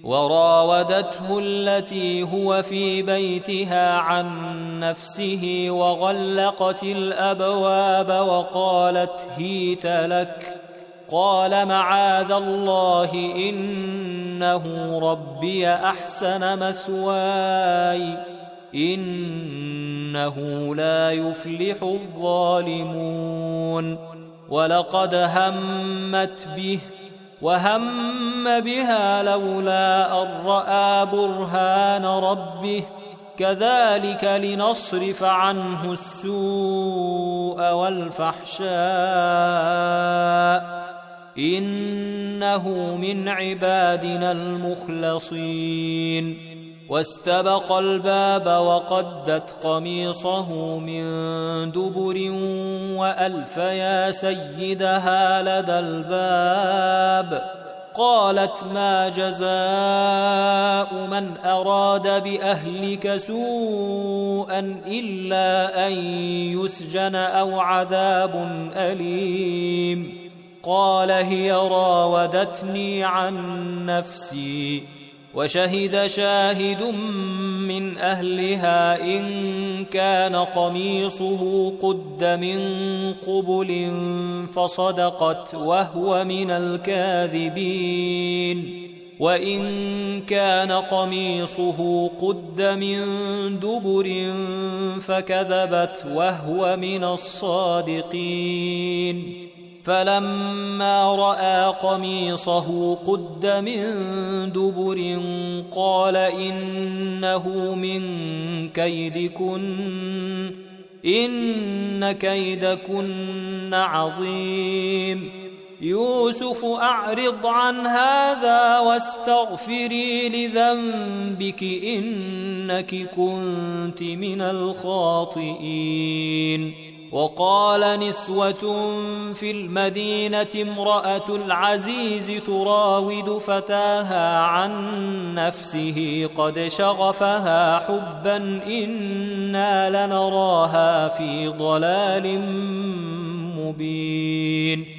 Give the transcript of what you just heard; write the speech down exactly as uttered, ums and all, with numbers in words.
وراودته التي هو في بيتها عن نفسه وغلقت الأبواب وقالت هيت لك قال معاذ الله إنه ربي أحسن مثواي إنه لا يفلح الظالمون ولقد همت به وهم بها لولا أن رأى برهان ربه كذلك لنصرف عنه السوء والفحشاء إنه من عبادنا المخلصين واستبق الباب وقدت قميصه من دبر وألف يا سيدها لدى الباب قالت ما جزاء من أراد بأهلك سوءا إلا أن يسجن أو عذاب أليم قال هي راودتني عن نفسي وشهد شاهد من أهلها إن كان قميصه قد من قبل فصدقت وهو من الكاذبين وإن كان قميصه قد من دبر فكذبت وهو من الصادقين فلما رأى قميصه قد من دبر قال إنه من كيدكن إن كيدكن عظيم يوسف أعرض عن هذا واستغفري لذنبك إنك كنت من الخاطئين وقال نسوة في المدينة امرأة العزيز تراود فتاها عن نفسه قد شغفها حبا إنا لنراها في ضلال مبين